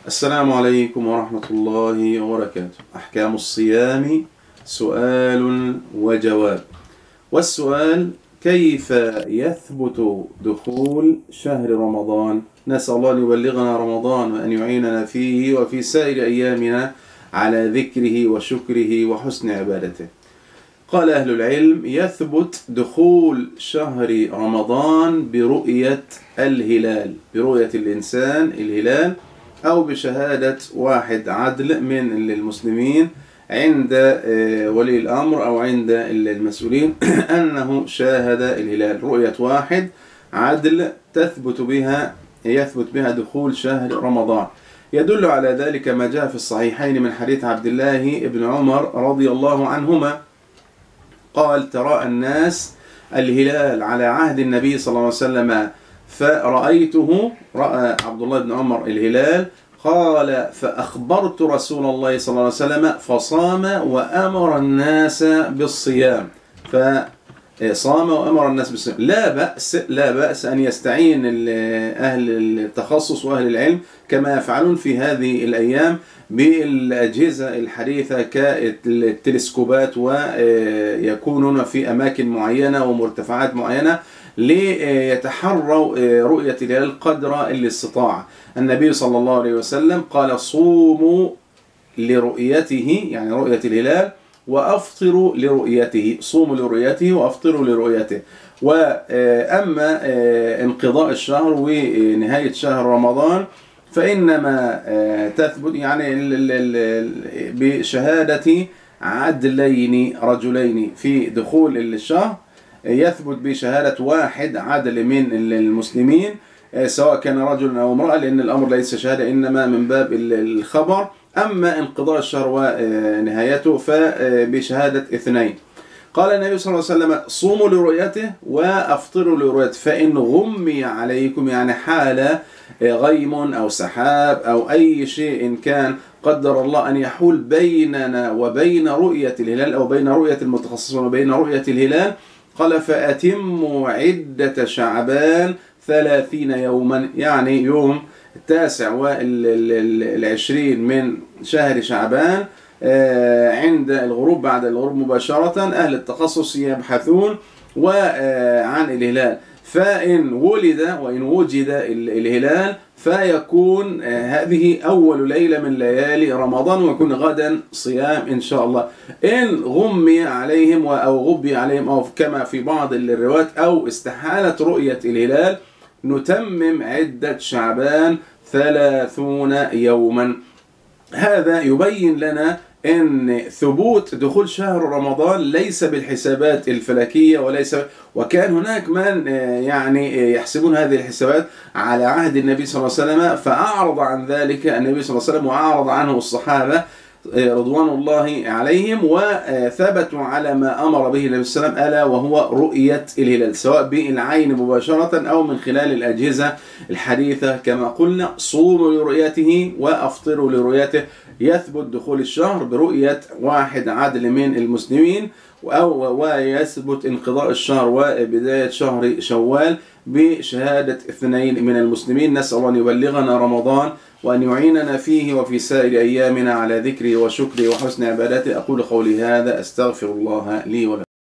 السلام عليكم ورحمة الله وبركاته. أحكام الصيام سؤال وجواب. والسؤال: كيف يثبت دخول شهر رمضان؟ نسأل الله أن يبلغنا رمضان وأن يعيننا فيه وفي سائر أيامنا على ذكره وشكره وحسن عبادته. قال أهل العلم: يثبت دخول شهر رمضان برؤية الهلال، برؤية الإنسان الهلال، أو بشهادة واحد عدل من المسلمين عند ولي الأمر أو عند المسؤولين أنه شاهد الهلال. رؤية واحد عدل يثبت بها دخول شهر رمضان. يدل على ذلك ما جاء في الصحيحين من حديث عبد الله بن عمر رضي الله عنهما قال: تراءى الناس الهلال على عهد النبي صلى الله عليه وسلم فرأيته، رأى عبد الله بن عمر الهلال، قال: فأخبرت رسول الله صلى الله عليه وسلم فصام وأمر الناس بالصيام. فصام وأمر الناس بالصيام. لا بأس أن يستعين أهل التخصص وأهل العلم كما يفعلون في هذه الأيام بالأجهزة الحديثة كالتلسكوبات، ويكونون في أماكن معينة ومرتفعات معينة ليتحروا رؤية الهلال قدر الاستطاعة. النبي صلى الله عليه وسلم قال: صوموا لرؤيته، يعني رؤية الهلال، وأفطروا لرؤيته. صوموا لرؤيته وأفطروا لرؤيته. وأما انقضاء الشهر ونهاية شهر رمضان فإنما تثبت يعني بشهادة عدلين رجلين في دخول الشهر، يثبت بشهادة واحد عدل من المسلمين سواء كان رجل أو امرأة، لأن الأمر ليس شهادة إنما من باب الخبر. أما انقضاء الشهر ونهايته فبشهادة اثنين. قال النبي صلى الله عليه وسلم: صوموا لرؤيته وأفطروا لرؤيته، فإن غمي عليكم، يعني حال غيم أو سحاب أو أي شيء كان قدر الله أن يحول بيننا وبين رؤية الهلال أو بين رؤية المتخصصين وبين رؤية الهلال، قال: فأتموا عدة شعبان 30 يوما، يعني يوم 29 من شهر شعبان عند الغروب، بعد الغروب مباشرة أهل التخصص يبحثون عن الهلال، فإن ولد وإن وجد الهلال فيكون هذه أول ليلة من ليالي رمضان، ويكون غدا صيام إن شاء الله. إن غمي عليهم أو غبي عليهم أو كما في بعض الروايات أو استحالت رؤية الهلال، نتمم عدة شعبان 30 يوما. هذا يبين لنا أن ثبوت دخول شهر رمضان ليس بالحسابات الفلكية، وكان هناك من يعني يحسبون هذه الحسابات على عهد النبي صلى الله عليه وسلم، فأعرض عن ذلك النبي صلى الله عليه وسلم وأعرض عنه الصحابة رضوان الله عليهم، وثبتوا على ما أمر به النبي صلى الله عليه وسلم، ألا وهو رؤية الهلال سواء بالعين مباشرة أو من خلال الأجهزة الحديثة. كما قلنا: صوموا لرؤيته وأفطروا لرؤيته. يثبت دخول الشهر برؤية واحد عدل من المسلمين، ويثبت انقضاء الشهر وبداية شهر شوال بشهادة اثنين من المسلمين. نسأل الله أن يبلغنا رمضان وأن يعيننا فيه وفي سائر أيامنا على ذكره وشكره وحسن عبادته. أقول قولي هذا، أستغفر الله لي ولكم.